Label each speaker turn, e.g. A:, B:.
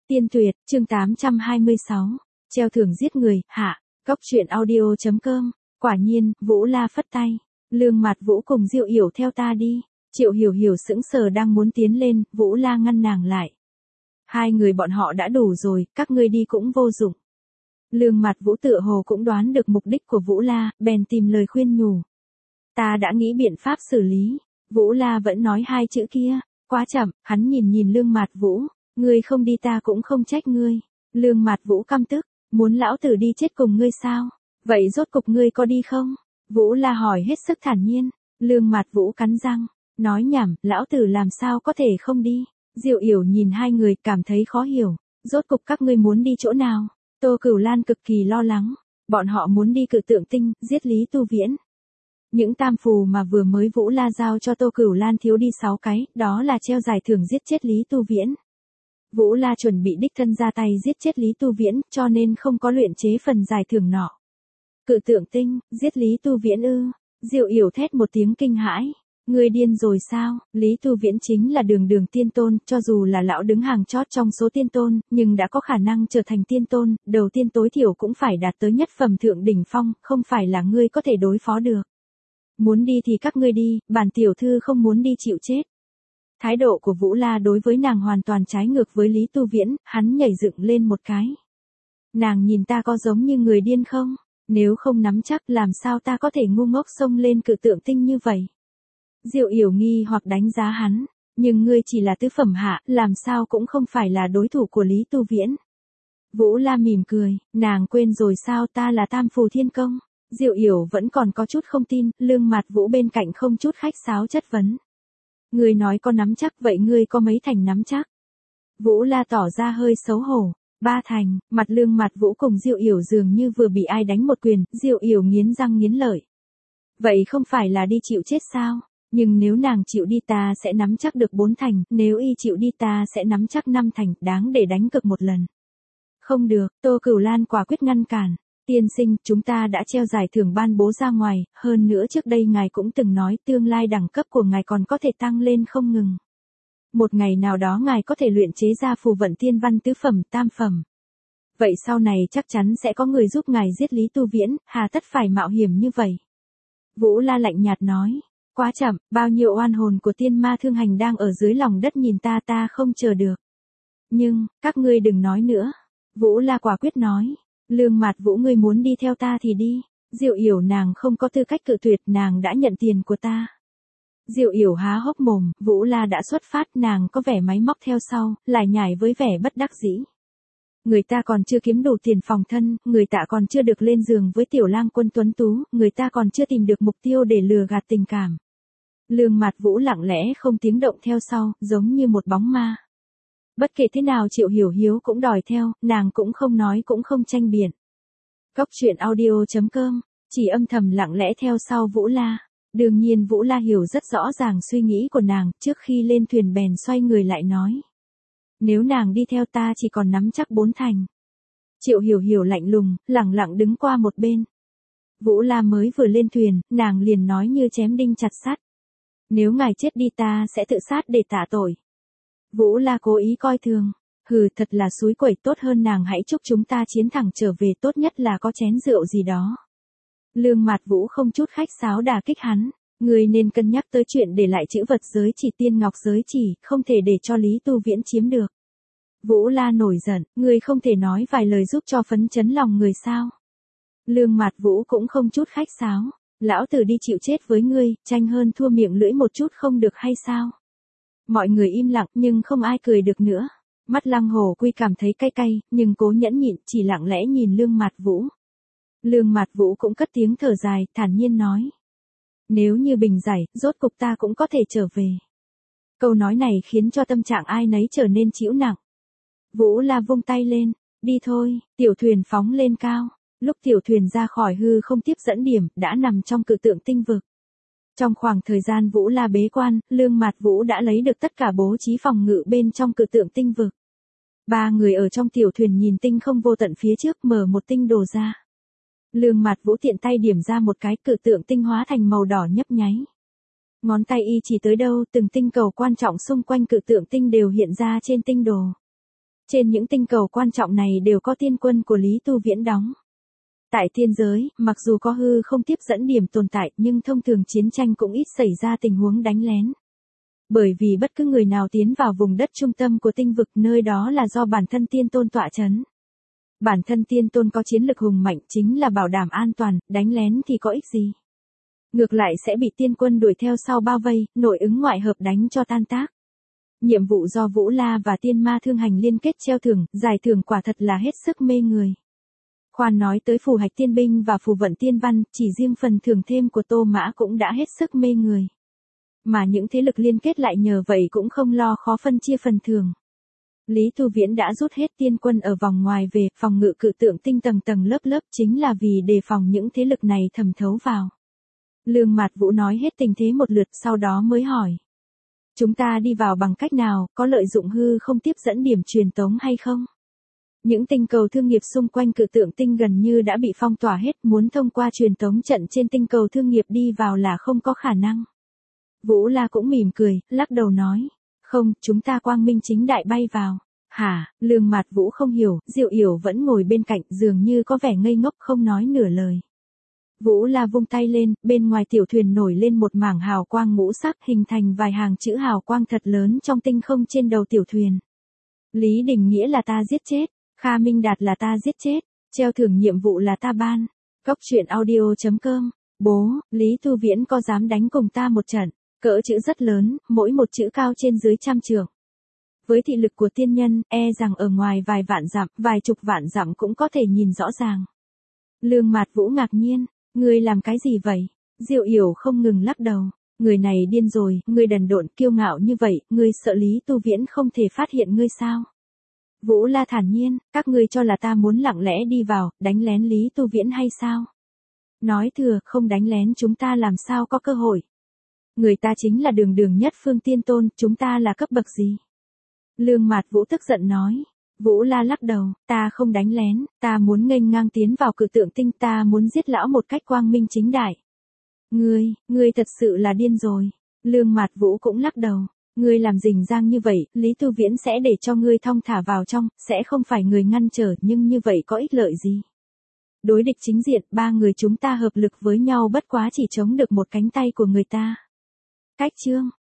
A: Tiên tuyệt, chương 826. Treo thưởng giết người, hạ. Cóc truyện audio.com. Quả nhiên, Vũ La phất tay. Lương Mạt Vũ cùng Diệu Yểu theo ta đi. Triệu Hiểu Hiểu sững sờ đang muốn tiến lên, Vũ La ngăn nàng lại. Hai người bọn họ đã đủ rồi, các ngươi đi cũng vô dụng. Lương Mạt Vũ tựa hồ cũng đoán được mục đích của Vũ La, bèn tìm lời khuyên nhủ. Ta đã nghĩ biện pháp xử lý. Vũ La vẫn nói hai chữ kia. Quá chậm, hắn nhìn Lương Mạt Vũ. Ngươi không đi ta cũng không trách ngươi. Lương Mạt Vũ căm tức. Muốn lão tử đi chết cùng ngươi sao? Vậy rốt cục ngươi có đi không? Vũ La hỏi hết sức thản nhiên. Lương Mạt Vũ cắn răng. Nói nhảm, lão tử làm sao có thể không đi? Diệu Yểu nhìn hai người cảm thấy khó hiểu. Rốt cục các ngươi muốn đi chỗ nào? Tô Cửu Lan cực kỳ lo lắng. Bọn họ muốn đi Cự Tượng Tinh, giết Lý Tu Viễn. Những tam phù mà vừa mới Vũ La giao cho Tô Cửu Lan thiếu đi 6 cái, đó là treo giải thưởng giết chết Lý Tu Viễn. Vũ La chuẩn bị đích thân ra tay giết chết Lý Tu Viễn, cho nên không có luyện chế phần giải thưởng nọ. Cự Tượng Tinh, giết Lý Tu Viễn ư? Diệu Yểu thét một tiếng kinh hãi. Ngươi điên rồi sao? Lý Tu Viễn chính là đường tiên tôn, cho dù là lão đứng hàng chót trong số tiên tôn, nhưng đã có khả năng trở thành tiên tôn, đầu tiên tối thiểu cũng phải đạt tới nhất phẩm thượng đỉnh phong, không phải là ngươi có thể đối phó được. Muốn đi thì các ngươi đi, bản tiểu thư không muốn đi chịu chết. Thái độ của Vũ La đối với nàng hoàn toàn trái ngược với Lý Tu Viễn, hắn nhảy dựng lên một cái. Nàng nhìn ta có giống như người điên không? Nếu không nắm chắc làm sao ta có thể ngu ngốc xông lên Cự Tượng Tinh như vậy? Diệu Yểu nghi hoặc đánh giá hắn, nhưng ngươi chỉ là tứ phẩm hạ, làm sao cũng không phải là đối thủ của Lý Tu Viễn. Vũ La mỉm cười, nàng quên rồi sao ta là Tam Phù Thiên Công. Diệu Yểu vẫn còn có chút không tin, Lương Mạt Vũ bên cạnh không chút khách sáo chất vấn. Ngươi nói có nắm chắc vậy ngươi có mấy thành nắm chắc? Vũ La tỏ ra hơi xấu hổ. 3 thành, mặt Lương Mạt Vũ cùng Diệu Yểu dường như vừa bị ai đánh một quyền, Diệu Yểu nghiến răng nghiến lợi. Vậy không phải là đi chịu chết sao? Nhưng nếu nàng chịu đi ta sẽ nắm chắc được 4 thành, nếu y chịu đi ta sẽ nắm chắc 5 thành, đáng để đánh cược một lần. Không được, Tô Cửu Lan quả quyết ngăn cản. Tiên sinh, chúng ta đã treo giải thưởng ban bố ra ngoài, hơn nữa trước đây ngài cũng từng nói tương lai đẳng cấp của ngài còn có thể tăng lên không ngừng. Một ngày nào đó ngài có thể luyện chế ra phù vận tiên văn tứ phẩm, tam phẩm. Vậy sau này chắc chắn sẽ có người giúp ngài giết Lý Tu Viễn, hà tất phải mạo hiểm như vậy. Vũ La lạnh nhạt nói, quá chậm, bao nhiêu oan hồn của tiên ma thương hành đang ở dưới lòng đất nhìn ta không chờ được. Nhưng, các ngươi đừng nói nữa. Vũ La quả quyết nói. Lương Mạt Vũ ngươi muốn đi theo ta thì đi. Diệu Yểu nàng không có tư cách cự tuyệt, nàng đã nhận tiền của ta. Diệu Yểu há hốc mồm, Vũ La đã xuất phát, nàng có vẻ máy móc theo sau, lại nhảy với vẻ bất đắc dĩ. Người ta còn chưa kiếm đủ tiền phòng thân, người ta còn chưa được lên giường với tiểu lang quân tuấn tú, người ta còn chưa tìm được mục tiêu để lừa gạt tình cảm. Lương Mạt Vũ lặng lẽ không tiếng động theo sau, giống như một bóng ma. Bất kể thế nào Triệu Hiểu Hiếu cũng đòi theo, nàng cũng không nói cũng không tranh biện. Cóc truyện audio.com, chỉ âm thầm lặng lẽ theo sau Vũ La. Đương nhiên Vũ La hiểu rất rõ ràng suy nghĩ của nàng, trước khi lên thuyền bèn xoay người lại nói. Nếu nàng đi theo ta chỉ còn nắm chắc 4 thành. Triệu Hiểu Hiểu lạnh lùng, lẳng lặng đứng qua một bên. Vũ La mới vừa lên thuyền, nàng liền nói như chém đinh chặt sắt. Nếu ngài chết đi ta sẽ tự sát để tạ tội. Vũ La cố ý coi thường. Hừ, thật là xúi quẩy, tốt hơn nàng hãy chúc chúng ta chiến thẳng trở về, tốt nhất là có chén rượu gì đó. Lương Mạt Vũ không chút khách sáo đả kích hắn. Ngươi nên cân nhắc tới chuyện để lại chữ vật giới chỉ tiên ngọc giới chỉ, không thể để cho Lý Tu Viễn chiếm được. Vũ La nổi giận, ngươi không thể nói vài lời giúp cho phấn chấn lòng người sao? Lương Mạt Vũ cũng không chút khách sáo. Lão tử đi chịu chết với ngươi, tranh hơn thua miệng lưỡi một chút không được hay sao? Mọi người im lặng nhưng không ai cười được nữa. Mắt Lăng Hổ Quy cảm thấy cay cay, nhưng cố nhẫn nhịn, chỉ lặng lẽ nhìn Lương Mạt Vũ. Lương Mạt Vũ cũng cất tiếng thở dài, thản nhiên nói. Nếu như bình giải, rốt cục ta cũng có thể trở về. Câu nói này khiến cho tâm trạng ai nấy trở nên chịu nặng. Vũ La vung tay lên, đi thôi, tiểu thuyền phóng lên cao. Lúc tiểu thuyền ra khỏi hư không tiếp dẫn điểm, đã nằm trong Cự Tượng Tinh vực. Trong khoảng thời gian Vũ La bế quan, Lương Mạt Vũ đã lấy được tất cả bố trí phòng ngự bên trong Cự Tượng Tinh vực. 3 người ở trong tiểu thuyền nhìn tinh không vô tận phía trước, mở một tinh đồ ra. Lương Mạt Vũ tiện tay điểm ra một cái, Cự Tượng Tinh hóa thành màu đỏ nhấp nháy. Ngón tay y chỉ tới đâu, từng tinh cầu quan trọng xung quanh Cự Tượng Tinh đều hiện ra trên tinh đồ. Trên những tinh cầu quan trọng này đều có tiên quân của Lý Tu Viễn đóng. Tại thiên giới, mặc dù có hư không tiếp dẫn điểm tồn tại nhưng thông thường chiến tranh cũng ít xảy ra tình huống đánh lén. Bởi vì bất cứ người nào tiến vào vùng đất trung tâm của tinh vực nơi đó là do bản thân tiên tôn tọa chấn. Bản thân tiên tôn có chiến lực hùng mạnh chính là bảo đảm an toàn, đánh lén thì có ích gì. Ngược lại sẽ bị tiên quân đuổi theo sau bao vây, nội ứng ngoại hợp đánh cho tan tác. Nhiệm vụ do Vũ La và Tiên Ma Thương Hành liên kết treo thưởng, giải thưởng quả thật là hết sức mê người. Khoan nói tới phù hạch tiên binh và phù vận tiên văn, chỉ riêng phần thưởng thêm của Tô Mã cũng đã hết sức mê người. Mà những thế lực liên kết lại nhờ vậy cũng không lo khó phân chia phần thưởng. Lý Tu Viễn đã rút hết tiên quân ở vòng ngoài về, phòng ngự cự tượng tinh tầng tầng lớp lớp chính là vì đề phòng những thế lực này thẩm thấu vào. Lương Mạt Vũ nói hết tình thế một lượt sau đó mới hỏi. Chúng ta đi vào bằng cách nào, có lợi dụng hư không tiếp dẫn điểm truyền tống hay không? Những tinh cầu thương nghiệp xung quanh cự tượng tinh gần như đã bị phong tỏa hết, muốn thông qua truyền tống trận trên tinh cầu thương nghiệp đi vào là không có khả năng. Vũ La cũng mỉm cười, lắc đầu nói. Không, chúng ta quang minh chính đại bay vào. Hả, Lương Mạt Vũ không hiểu, Diệu Yểu vẫn ngồi bên cạnh dường như có vẻ ngây ngốc không nói nửa lời. Vũ La vung tay lên, bên ngoài tiểu thuyền nổi lên một mảng hào quang ngũ sắc hình thành vài hàng chữ hào quang thật lớn trong tinh không trên đầu tiểu thuyền. Lý Đình Nghĩa là ta giết chết, Kha Minh Đạt là ta giết chết, treo thưởng nhiệm vụ là ta ban. Cốc truyện audio.com, bố, Lý Tu Viễn có dám đánh cùng ta một trận, cỡ chữ rất lớn, mỗi một chữ cao trên dưới 100 trượng. Với thị lực của tiên nhân, e rằng ở ngoài vài vạn dặm, vài chục vạn dặm cũng có thể nhìn rõ ràng. Lương Mạt Vũ ngạc nhiên. Ngươi làm cái gì vậy? Diệu Yểu không ngừng lắc đầu. Người này điên rồi, ngươi đần độn kiêu ngạo như vậy, ngươi sợ Lý Tu Viễn không thể phát hiện ngươi sao? Vũ La thản nhiên, các ngươi cho là ta muốn lặng lẽ đi vào, đánh lén Lý Tu Viễn hay sao? Nói thừa, không đánh lén chúng ta làm sao có cơ hội? Người ta chính là đường đường nhất phương tiên tôn, chúng ta là cấp bậc gì? Lương Mạt Vũ tức giận nói. Vũ La lắc đầu, ta không đánh lén, ta muốn nghênh ngang tiến vào cự tượng tinh, ta muốn giết lão một cách quang minh chính đại. Ngươi thật sự là điên rồi. Lương Mạt Vũ cũng lắc đầu, ngươi làm rình rang như vậy, Lý Tu Viễn sẽ để cho ngươi thong thả vào trong, sẽ không phải người ngăn trở, nhưng như vậy có ích lợi gì? Đối địch chính diện, ba người chúng ta hợp lực với nhau bất quá chỉ chống được một cánh tay của người ta. Cách chương